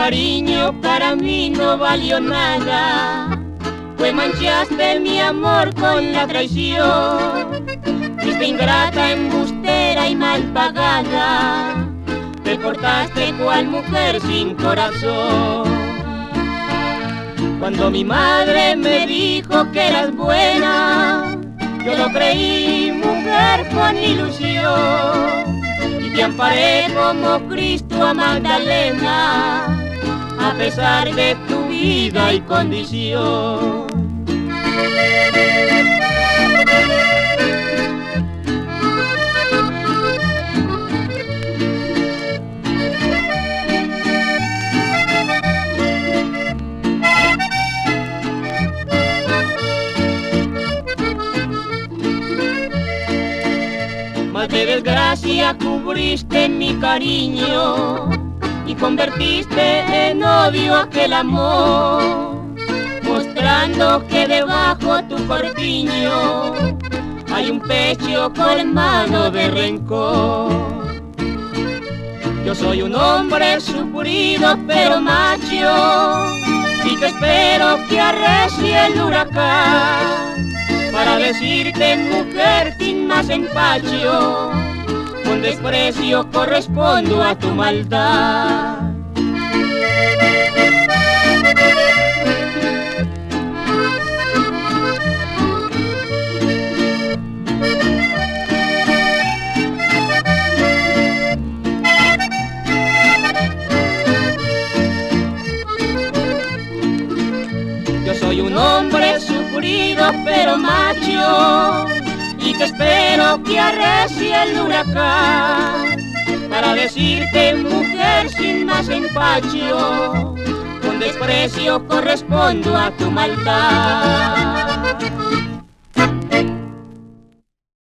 cariño para mí no valió nada, pues manchaste mi amor con la traición. Fuiste ingrata, embustera y mal pagada, te portaste cual mujer sin corazón. Cuando mi madre me dijo que eras buena, yo lo creí, mujer, con ilusión, y te amparé como Cristo a Magdalena, a pesar de tu vida y condición. Mal de desgracia cubriste mi cariño y convertiste en odio aquel amor, mostrando que debajo tu corpiño hay un pecho colmado de rencor. Yo soy un hombre sufrido pero macho, y que espero que arrecie el huracán, para decirte, mujer, sin más empacho, con desprecio correspondo a tu maldad. Yo soy un hombre sufrido pero macho, y que espero que arrecie el huracán, para decirte, mujer, sin más empacho, con desprecio correspondo a tu maldad.